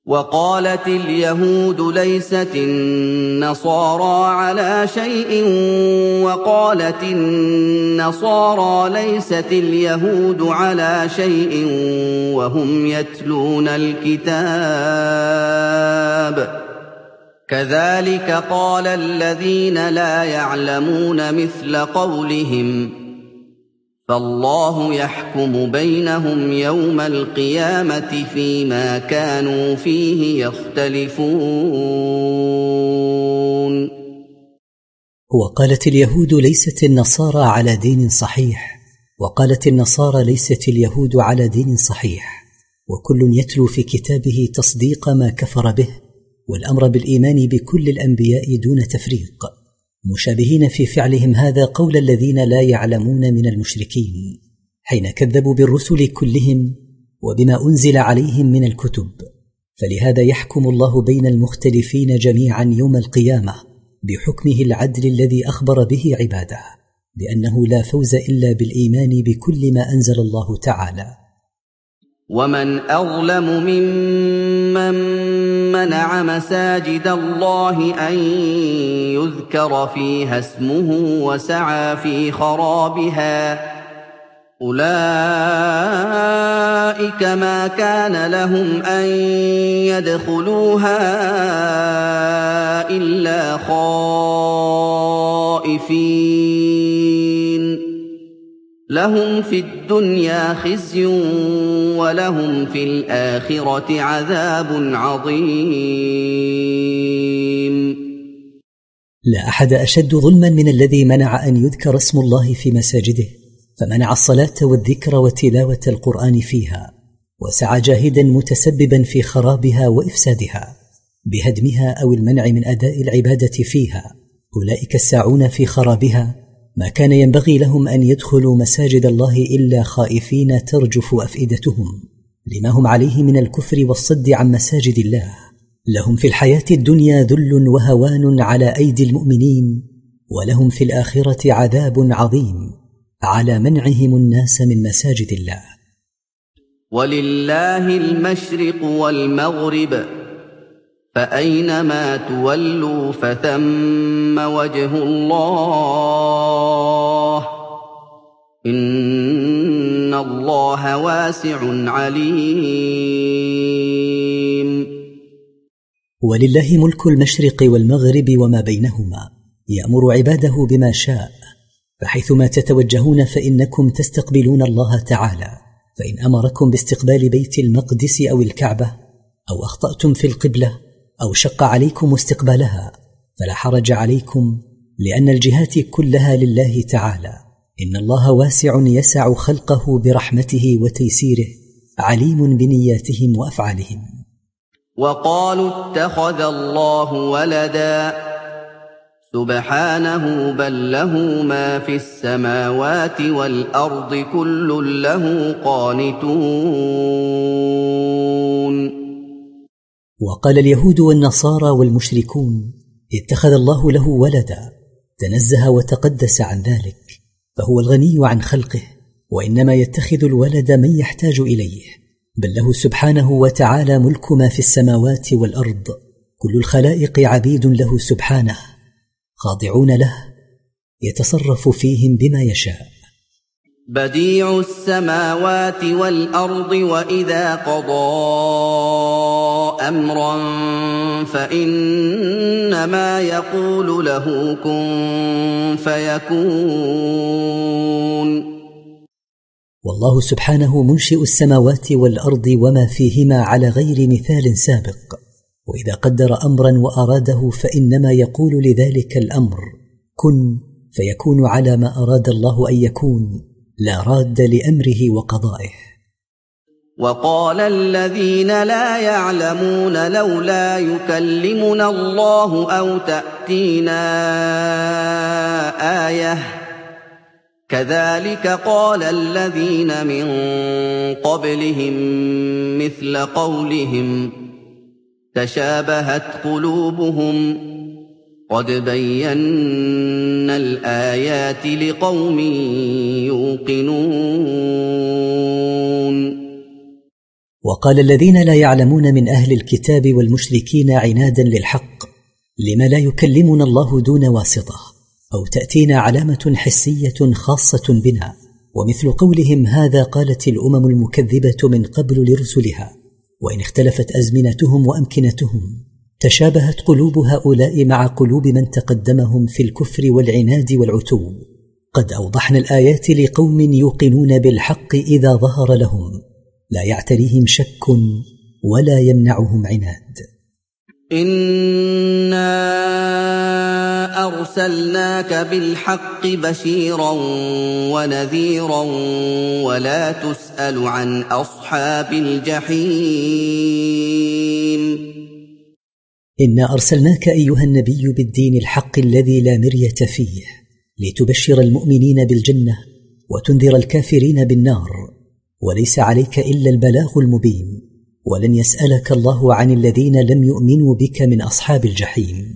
وقالت اليهود ليست النصارى على شيء وقالت النصارى ليست اليهود على شيء وهم يتلون الكتاب كذلك قال الذين لا يعلمون مثل قولهم فالله يحكم بينهم يوم القيامة فيما كانوا فيه يختلفون. وقالت اليهود ليست النصارى على دين صحيح وقالت النصارى ليست اليهود على دين صحيح، وكل يتلو في كتابه تصديق ما كفر به والأمر بالإيمان بكل الأنبياء دون تفريق، مشابهين في فعلهم هذا قول الذين لا يعلمون من المشركين حين كذبوا بالرسل كلهم وبما أنزل عليهم من الكتب. فلهذا يحكم الله بين المختلفين جميعا يوم القيامة بحكمه العدل الذي أخبر به عباده بأنه لا فوز إلا بالإيمان بكل ما أنزل الله تعالى. ومن أظلم ممن منع مساجد الله أن يذكر فيها اسمه وسعى في خرابها أولئك ما كان لهم أن يدخلوها إلا خائفين لهم في الدنيا خزي ولهم في الآخرة عذاب عظيم. لا أحد أشد ظلما من الذي منع أن يذكر اسم الله في مساجده، فمنع الصلاة والذكر وتلاوة القرآن فيها، وسعى جاهدا متسببا في خرابها وإفسادها بهدمها أو المنع من أداء العبادة فيها. أولئك الساعون في خرابها ما كان ينبغي لهم أن يدخلوا مساجد الله إلا خائفين ترجف أفئدتهم لما هم عليه من الكفر والصد عن مساجد الله. لهم في الحياة الدنيا ذل وهوان على أيدي المؤمنين، ولهم في الآخرة عذاب عظيم على منعهم الناس من مساجد الله. ولله المشرق والمغرب فأينما تولوا فثم وجه الله إن الله واسع عليم. ولله ملك المشرق والمغرب وما بينهما، يأمر عباده بما شاء، فحيثما تتوجهون فإنكم تستقبلون الله تعالى. فإن أمركم باستقبال بيت المقدس أو الكعبة أو أخطأتم في القبلة أو شق عليكم استقبالها فلا حرج عليكم، لأن الجهات كلها لله تعالى. إن الله واسع يسع خلقه برحمته وتيسيره، عليم بنياتهم وأفعالهم. وقالوا اتخذ الله ولدا سبحانه بل له ما في السماوات والأرض كل له قانتون. وقال اليهود والنصارى والمشركون اتخذ الله له ولدا، تنزه وتقدس عن ذلك، فهو الغني عن خلقه، وإنما يتخذ الولد من يحتاج إليه، بل له سبحانه وتعالى ملك ما في السماوات والأرض، كل الخلائق عبيد له سبحانه خاضعون له، يتصرف فيهم بما يشاء. بديع السماوات والأرض وإذا قضى أمرا فإنما يقول له كن فيكون. والله سبحانه منشئ السماوات والأرض وما فيهما على غير مثال سابق، وإذا قدر أمرا وأراده فإنما يقول لذلك الأمر كن فيكون على ما أراد الله أن يكون، لا راد لأمره وقضائه. وقال الذين لا يعلمون لولا يكلمنا الله أو تأتينا آية كذلك قال الذين من قبلهم مثل قولهم تشابهت قلوبهم قد بينا الآيات لقوم يوقنون. وقال الذين لا يعلمون من أهل الكتاب والمشركين عنادا للحق: لم لا يكلمنا الله دون واسطة، أو تأتينا علامة حسية خاصة بنا؟ ومثل قولهم هذا قالت الأمم المكذبة من قبل لرسلها. وإن اختلفت أزمنتهم وأمكنتهم تشابهت قلوب هؤلاء مع قلوب من تقدمهم في الكفر والعناد والعتو. قد أوضحنا الآيات لقوم يوقنون بالحق إذا ظهر لهم، لا يعتريهم شك ولا يمنعهم عناد. إنا أرسلناك بالحق بشيرا ونذيرا ولا تسأل عن أصحاب الجحيم. إنا أرسلناك أيها النبي بالدين الحق الذي لا مرية فيه، لتبشر المؤمنين بالجنة وتنذر الكافرين بالنار، وليس عليك إلا البلاغ المبين، ولن يسألك الله عن الذين لم يؤمنوا بك من أصحاب الجحيم.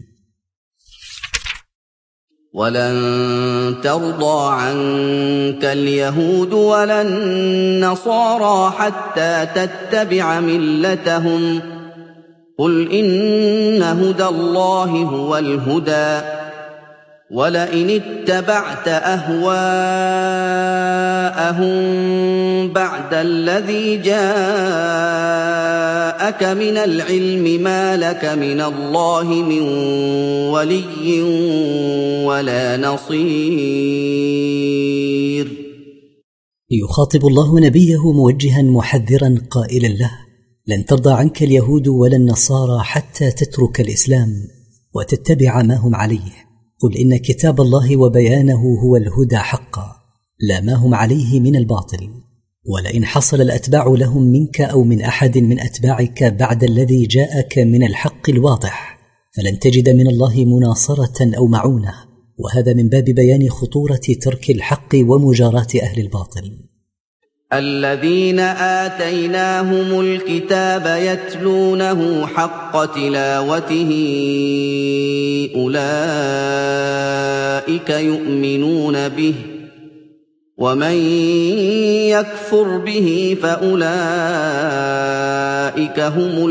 ولن ترضى عنك اليهود ولا النصارى حتى تتبع ملتهم، قل إن هدى الله هو الهدى، ولئن اتبعت أهواءهم بعد الذي جاءك من العلم ما لك من الله من ولي ولا نصير. يخاطب الله نبيه موجها محذرا قائلا له: لن ترضى عنك اليهود ولا النصارى حتى تترك الإسلام وتتبع ما هم عليه. قل إن كتاب الله وبيانه هو الهدى حقا، لا ما هم عليه من الباطل. ولئن حصل الأتباع لهم منك أو من أحد من أتباعك بعد الذي جاءك من الحق الواضح فلن تجد من الله مناصرة أو معونة، وهذا من باب بيان خطورة ترك الحق ومجاراة أهل الباطل. الذين آتيناهم الكتاب يتلونه حق تلاوته أولئك يؤمنون به، ومن يكفر به فأولئك هم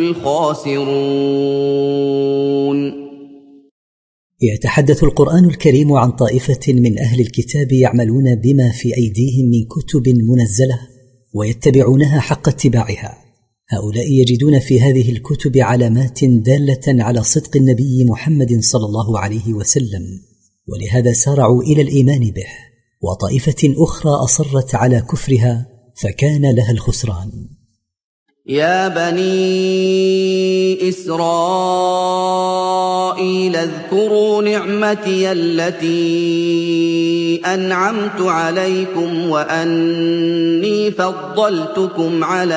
الخاسرون. يتحدث القرآن الكريم عن طائفة من أهل الكتاب يعملون بما في أيديهم من كتب منزلة ويتبعونها حق اتباعها. هؤلاء يجدون في هذه الكتب علامات دالة على صدق النبي محمد صلى الله عليه وسلم، ولهذا سارعوا إلى الإيمان به. وطائفة أخرى أصرت على كفرها فكان لها الخسران. يا بني إسرائيل اذكروا نعمتي التي أنعمت عليكم وأني فضلتكم على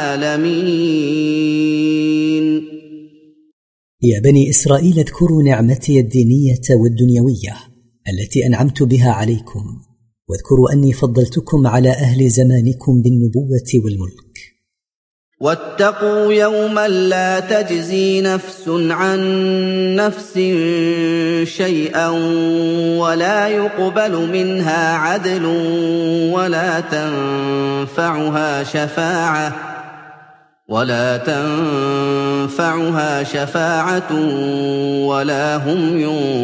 العالمين. يا بني إسرائيل اذكروا نعمتي الدينية والدنيوية التي أنعمت بها عليكم، واذكروا أني فضلتكم على أهل زمانكم بالنبوة والملك. واتقوا يوما لا تجزي نفس عن نفس شيئا ولا يقبل منها عدل ولا تنفعها شفاعة ولا هم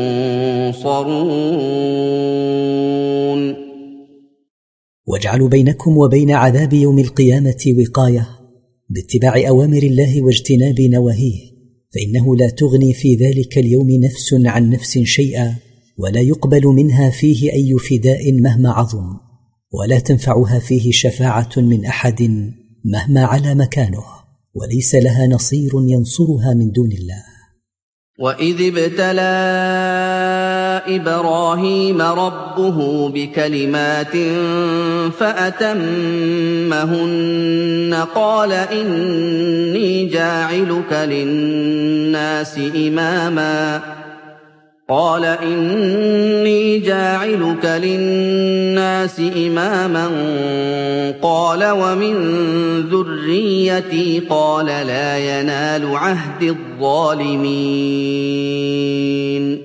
ينصرون. واجعلوا بينكم وبين عذاب يوم القيامة وقاية باتباع أوامر الله واجتناب نواهيه، فإنه لا تغني في ذلك اليوم نفس عن نفس شيئا، ولا يقبل منها فيه أي فداء مهما عظم، ولا تنفعها فيه شفاعة من أحد مهما علا مكانه، وليس لها نصير ينصرها من دون الله. وإذ ابتلى إبراهيم ربه بكلمات فأتمهن قال إني جاعلك للناس إماما قال ومن ذريتي قال لا ينال عهد الظالمين.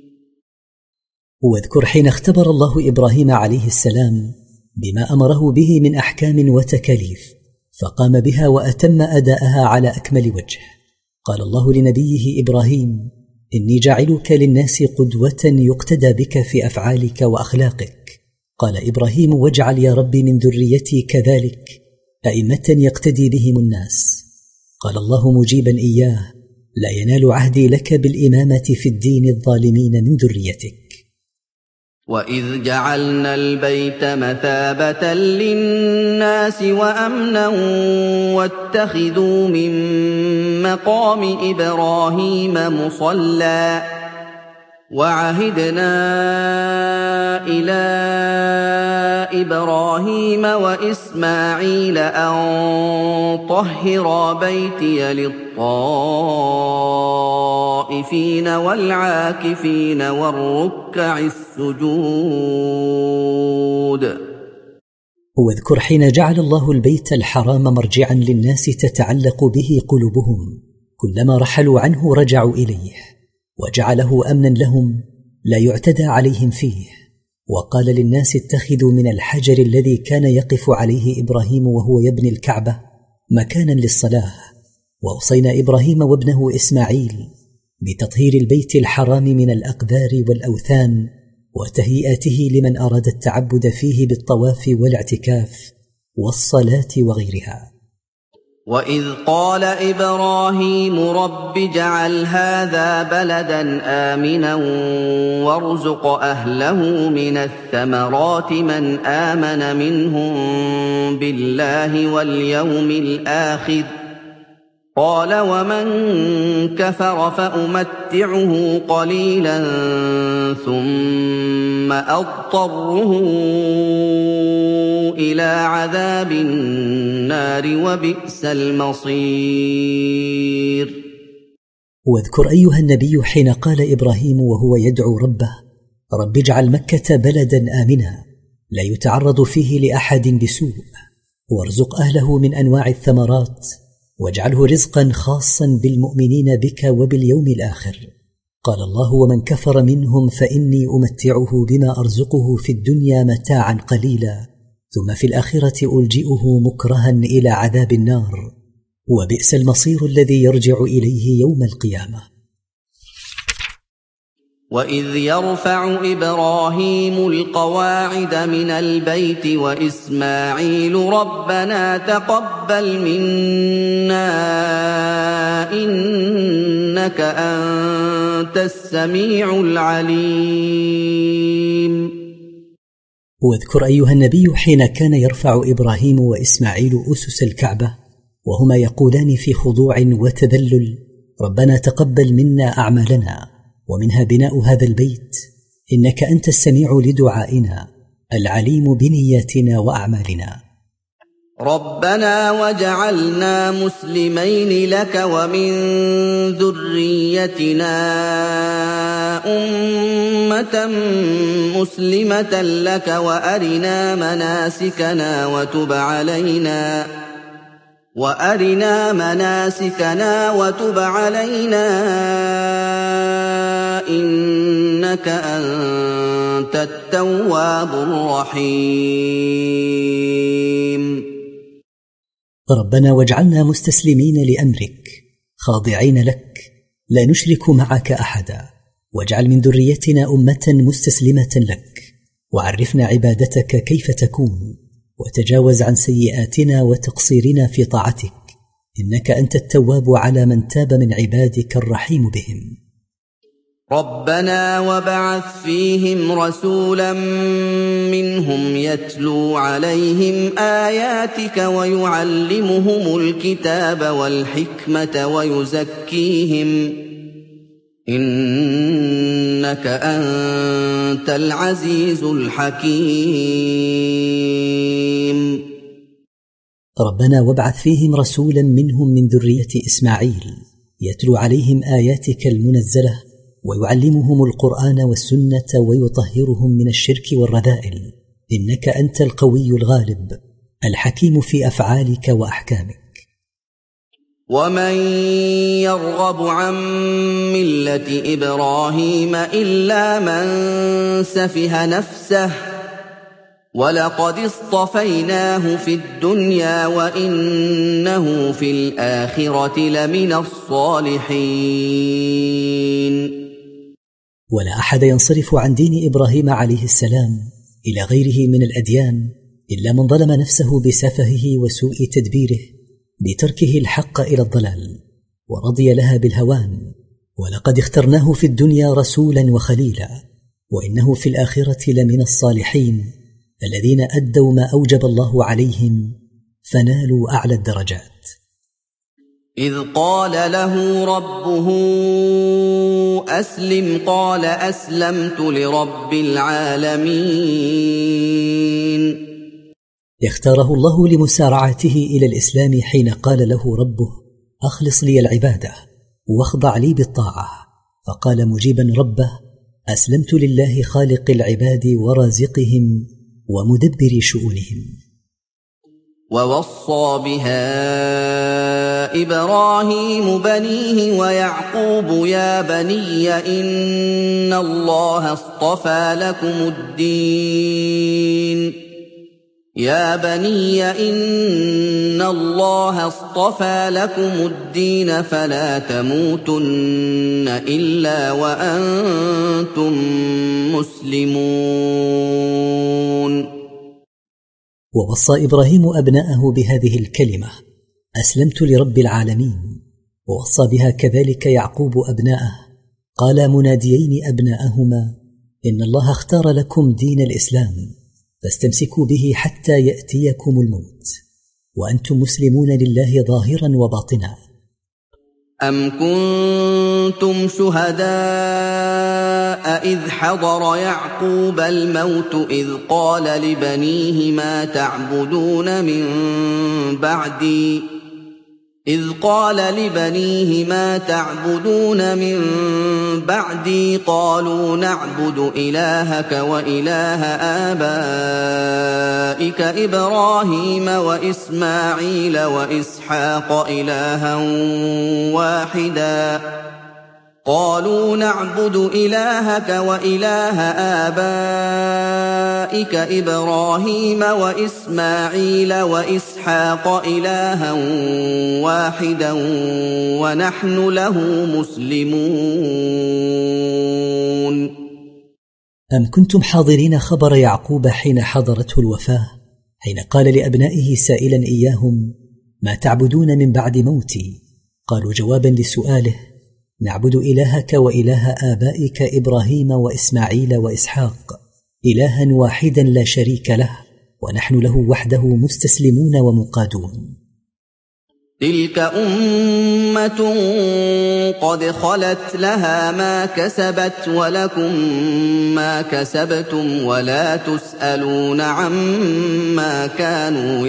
واذكر حين اختبر الله إبراهيم عليه السلام بما أمره به من أحكام وتكاليف، فقام بها وأتم أداءها على أكمل وجه. قال الله لنبيه إبراهيم: إني جاعلك للناس قدوة يقتدى بك في أفعالك وأخلاقك. قال إبراهيم: واجعل يا رب من ذريتي كذلك أئمة يقتدي بهم الناس. قال الله مجيبا إياه: لا ينال عهدي لك بالإمامة في الدين الظالمين من ذريتك. وَإِذْ جَعَلْنَا الْبَيْتَ مَثَابَةً لِّلنَّاسِ وَأَمْنًا وَاتَّخِذُوا مِن مَّقَامِ إِبْرَاهِيمَ مُصَلًّى وَعَهِدْنَا إِلَىٰ إِبْرَاهِيمَ وَإِسْمَاعِيلَ أَن طَهِّرَا بَيْتِيَ لِلطَّائِفِينَ وَالْعَاكِفِينَ وَالرُّكَّعِ السُّجُودِ. واذكر حين جعل الله البيت الحرام مرجعا للناس تتعلق به قلوبهم، كلما رحلوا عنه رجعوا إليه، وجعله أمنا لهم لا يعتدى عليهم فيه. وقال للناس: اتخذوا من الحجر الذي كان يقف عليه إبراهيم وهو يبني الكعبة مكانا للصلاة. وأوصينا إبراهيم وابنه إسماعيل بتطهير البيت الحرام من الأقدار والأوثان وتهيئته لمن أراد التعبد فيه بالطواف والاعتكاف والصلاة وغيرها. وَإِذْ قَالَ إِبْرَاهِيمُ رَبِّ اجْعَلْ هَٰذَا بَلَدًا آمِنًا وَارْزُقْ أَهْلَهُ مِنَ الثَّمَرَاتِ مَنْ آمَنَ مِنْهُم بِاللَّهِ وَالْيَوْمِ الْآخِرِ ۖ قَالَ وَمَن كَفَرَ فَأُمَتِّعُهُ قَلِيلًا ثُمَّ أَضْطَرُّهُ إِلَىٰ عَذَابِ النَّارِ وَبِئْسَ الْمَصِيرُ. واذكر أيها النبي حين قال إبراهيم وهو يدعو ربه: رب اجعل مكة بلدا آمنا لا يتعرض فيه لأحد بسوء، وارزق أهله من أنواع الثمرات، واجعله رزقا خاصا بالمؤمنين بك وباليوم الآخر. قال الله: ومن كفر منهم فإني أمتعه بما أرزقه في الدنيا متاعا قليلا، ثم في الآخرة ألجئه مكرها إلى عذاب النار، وبئس المصير الذي يرجع إليه يوم القيامة. وَإِذْ يَرْفَعُ إِبْرَاهِيمُ الْقَوَاعِدَ مِنَ الْبَيْتِ وَإِسْمَاعِيلُ رَبَّنَا تَقَبَّلْ مِنَّا إِنَّكَ أَنتَ السَّمِيعُ الْعَلِيمُ. واذكر أيها النبي حين كان يرفع إبراهيم وإسماعيل أسس الكعبة وهما يقولان في خضوع وتذلل: ربنا تقبل منا أعمالنا، ومنها بناء هذا البيت، إنك أنت السميع لدعائنا العليم بنياتنا وأعمالنا. ربنا واجعلنا مسلمين لك ومن ذريتنا أمة مسلمة لك وأرنا مناسكنا وتب علينا إنك أنت التواب الرحيم. ربنا واجعلنا مستسلمين لأمرك خاضعين لك لا نشرك معك أحدا، واجعل من ذريتنا أمة مستسلمة لك، وعرفنا عبادتك كيف تكون، وتجاوز عن سيئاتنا وتقصيرنا في طاعتك، إنك أنت التواب على من تاب من عبادك الرحيم بهم. ربنا وابعث فيهم رسولا منهم يتلو عليهم آياتك ويعلمهم الكتاب والحكمة ويزكيهم إنك أنت العزيز الحكيم. ربنا وابعث فيهم رسولا منهم من ذرية إسماعيل يتلو عليهم آياتك المنزلة ويعلمهم القرآن والسنة ويطهرهم من الشرك والرذائل، إنك أنت القوي الغالب الحكيم في أفعالك وأحكامك. ومن يرغب عن ملة إبراهيم إلا من سفه نفسه وَلَقَدِ اصْطَفَيْنَاهُ فِي الدُّنْيَا وَإِنَّهُ فِي الْآخِرَةِ لَمِنَ الصَّالِحِينَ. ولا أحد ينصرف عن دين إبراهيم عليه السلام إلى غيره من الأديان إلا من ظلم نفسه بسفهه وسوء تدبيره بتركه الحق إلى الضلال ورضي لها بالهوان. ولقد اخترناه في الدنيا رسولا وخليلا وإنه في الآخرة لمن الصالحين الذين أدوا ما أوجب الله عليهم فنالوا أعلى الدرجات. إذ قال له ربه أسلم قال أسلمت لرب العالمين. اختاره الله لمسارعته إلى الإسلام حين قال له ربه أخلص لي العبادة واخضع لي بالطاعة، فقال مجيبا ربه أسلمت لله خالق العباد ورازقهم ومدبر شؤونهم. ووصى بها إبراهيم بنيه ويعقوب يا بني إن الله اصطفى لكم الدين فلا تموتن إلا وأنتم مسلمون. ووصى إبراهيم أبناءه بهذه الكلمة أسلمت لرب العالمين، ووصى بها كذلك يعقوب أبناءه، قال مناديين أبناءهما إن الله اختار لكم دين الإسلام فاستمسكوا به حتى يأتيكم الموت وأنتم مسلمون لله ظاهرا وباطنا. أم كنتم شهداء إذ حضر يعقوب الموت إذ قال لبنيه ما تعبدون من بعدي قالوا نعبد إلهك وإله آبائك إبراهيم وإسماعيل وإسحاق إلها واحدا قالوا نعبد إلهك وإله آبائك إبراهيم وإسماعيل وإسحاق إلها واحدا ونحن له مسلمون. أم كنتم حاضرين خبر يعقوب حين حضرته الوفاة حين قال لأبنائه سائلا إياهم ما تعبدون من بعد موتي؟ قالوا جوابا لسؤاله نعبد إلهك وإله آبائك إبراهيم وإسماعيل وإسحاق إلها واحدا لا شريك له ونحن له وحده مستسلمون ومنقادون. تلك أمة قد خلت لها ما كسبت ولكم ما كسبتم ولا تسألون عما كانوا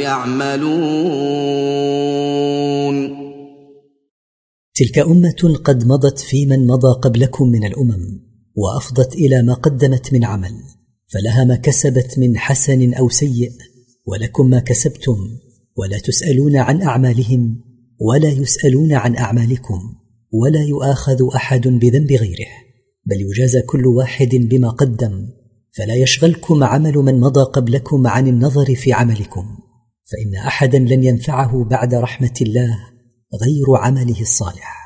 يعملون. تلك أمة قد مضت في من مضى قبلكم من الأمم وأفضت إلى ما قدمت من عمل، فلها ما كسبت من حسن أو سيء ولكم ما كسبتم ولا تسألون عن أعمالهم ولا يسألون عن أعمالكم ولا يؤاخذ أحد بذنب غيره، بل يجازى كل واحد بما قدم، فلا يشغلكم عمل من مضى قبلكم عن النظر في عملكم، فإن أحدا لن ينفعه بعد رحمة الله غير عمله الصالح.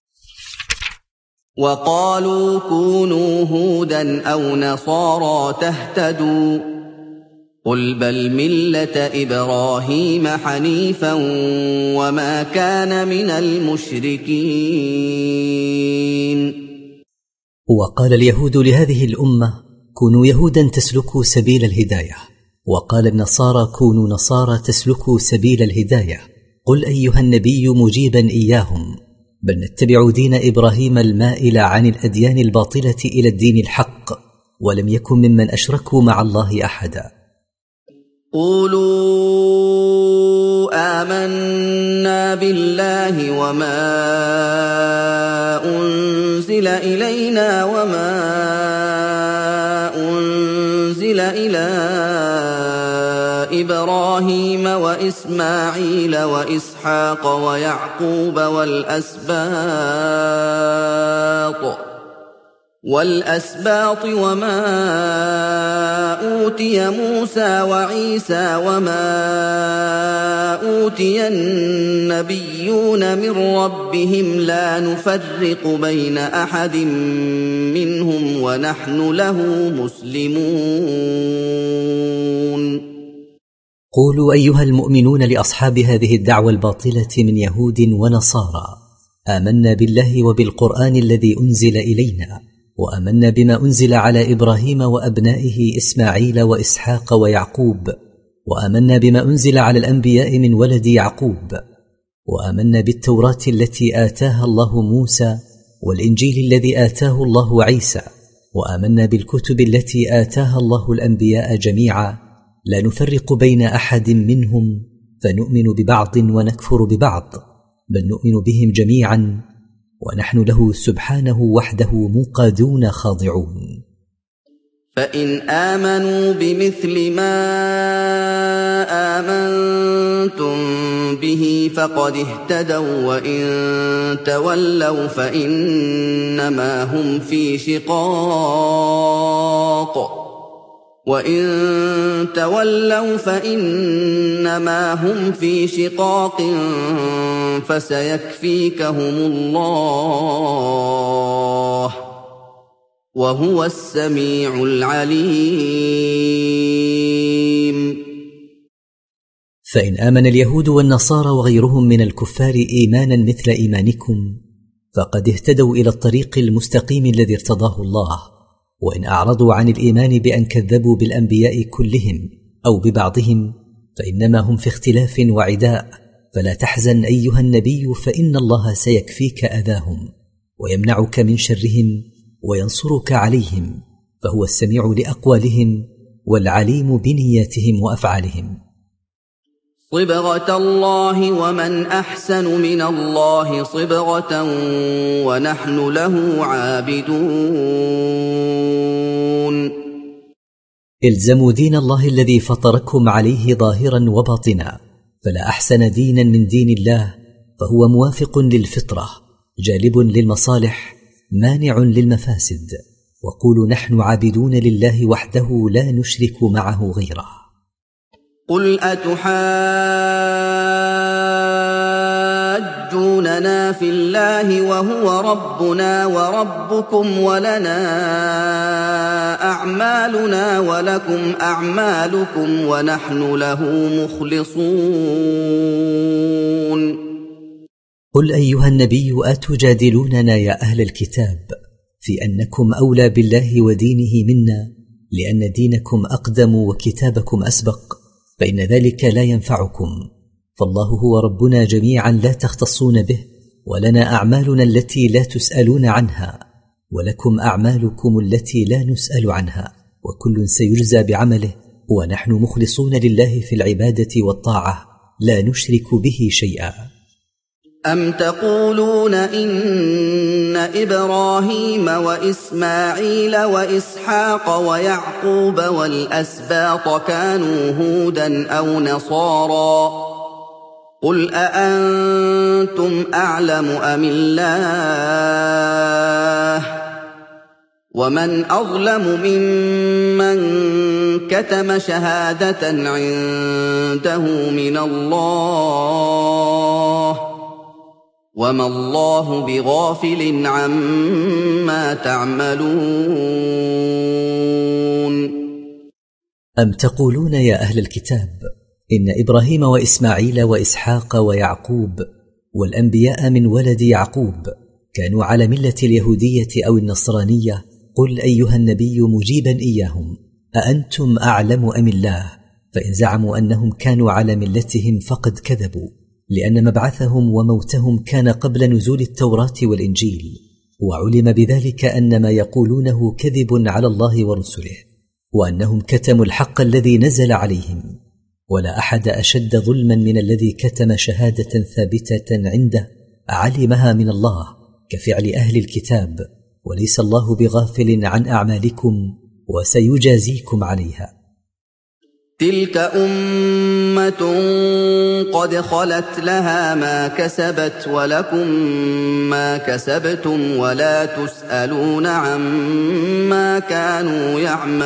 وقالوا كونوا هودا أو نصارى تهتدوا قل بل ملة إبراهيم حنيفا وما كان من المشركين. وقال اليهود لهذه الأمة كونوا يهودا تسلكوا سبيل الهداية، وقال النصارى كونوا نصارى تسلكوا سبيل الهداية. قل أيها النبي مجيبا إياهم بل نتبع دين إبراهيم المائل عن الأديان الباطلة إلى الدين الحق ولم يكن ممن أشركوا مع الله أحدا. قولوا آمنا بالله وما أنزل إلينا وما أنزل إلى إبراهيم وإسماعيل وإسحاق وَالْأَسْبَاطِ وَمَا أُوتِيَ مُوسَىٰ وَعِيسَىٰ وَمَا أُوتِيَ النَّبِيُّونَ مِن رَّبِّهِمْ لَا نُفَرِّقُ بَيْنَ أَحَدٍ مِّنْهُمْ وَنَحْنُ لَهُ مُسْلِمُونَ. قولوا أيها المؤمنون لأصحاب هذه الدعوة الباطلة من يهود ونصارى: آمنا بالله وبالقرآن الذي أنزل إلينا، وآمنا بما أنزل على إبراهيم وأبنائه إسماعيل وإسحاق ويعقوب، وآمنا بما أنزل على الأنبياء من ولد يعقوب، وآمنا بالتوراة التي آتاها الله موسى والإنجيل الذي آتاه الله عيسى، وآمنا بالكتب التي آتاها الله الأنبياء جميعا، لا نفرق بين أحد منهم، فنؤمن ببعض ونكفر ببعض، بل نؤمن بهم جميعا ونحن له سبحانه وحده منقادون خاضعون. فإن آمنوا بمثل ما آمنتم به فقد اهتدوا، وإن تولوا فإنما هم في شقاق فسيكفيكهم الله وهو السميع العليم. فإن آمن اليهود والنصارى وغيرهم من الكفار إيمانا مثل إيمانكم فقد اهتدوا إلى الطريق المستقيم الذي ارتضاه الله، وإن أعرضوا عن الإيمان بأن كذبوا بالأنبياء كلهم أو ببعضهم فإنما هم في اختلاف وعداء، فلا تحزن أيها النبي، فإن الله سيكفيك أذاهم ويمنعك من شرهم وينصرك عليهم، فهو السميع لأقوالهم والعليم بنياتهم وأفعالهم. صبغة الله ومن أحسن من الله صبغة ونحن له عابدون. الزموا دين الله الذي فطركم عليه ظاهرا وباطنا، فلا أحسن دينا من دين الله، فهو موافق للفطرة جالب للمصالح مانع للمفاسد. وقولوا نحن عابدون لله وحده لا نشرك معه غيره. قل أتحاجوننا في الله وهو ربنا وربكم ولنا أعمالنا ولكم أعمالكم ونحن له مخلصون. قل أيها النبي أتجادلوننا يا أهل الكتاب في أنكم أولى بالله ودينه منا لأن دينكم أقدم وكتابكم أسبق، فإن ذلك لا ينفعكم، فالله هو ربنا جميعا لا تختصون به، ولنا أعمالنا التي لا تسألون عنها ولكم أعمالكم التي لا نسأل عنها، وكل سيجزى بعمله، ونحن مخلصون لله في العبادة والطاعة لا نشرك به شيئا. أم تقولون إن إبراهيم وإسماعيل وإسحاق ويعقوب والأسباط كانوا هودا أو نصارى؟ قل أأنتم أعلم أم الله؟ ومن أظلم ممن كتم شهادة عنده من الله وما الله بغافل عما تعملون. أم تقولون يا أهل الكتاب إن إبراهيم وإسماعيل وإسحاق ويعقوب والأنبياء من ولد يعقوب كانوا على ملة اليهودية أو النصرانية؟ قل أيها النبي مجيبا إياهم: أأنتم أعلم أم الله؟ فإن زعموا أنهم كانوا على ملتهم فقد كذبوا، لأن مبعثهم وموتهم كان قبل نزول التوراة والإنجيل، وعلم بذلك أن ما يقولونه كذب على الله ورسله، وأنهم كتموا الحق الذي نزل عليهم. ولا أحد أشد ظلما من الذي كتم شهادة ثابتة عنده علمها من الله كفعل أهل الكتاب، وليس الله بغافل عن أعمالكم وسيجازيكم عليها. تلك أمة قد خلت لها ما كسبت ولكم ما كسبتم ولا تسألون عما كانوا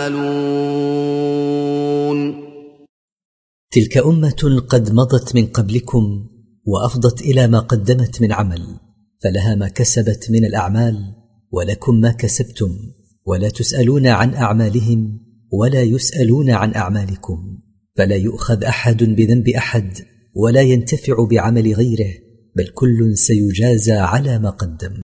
يعملون. تلك أمة قد مضت من قبلكم وأفضت إلى ما قدمت من عمل، فلها ما كسبت من الأعمال ولكم ما كسبتم، ولا تسألون عن أعمالهم ولا يسألون عن أعمالكم، فلا يؤخذ أحد بذنب أحد ولا ينتفع بعمل غيره، بل كل سيجازى على ما قدم.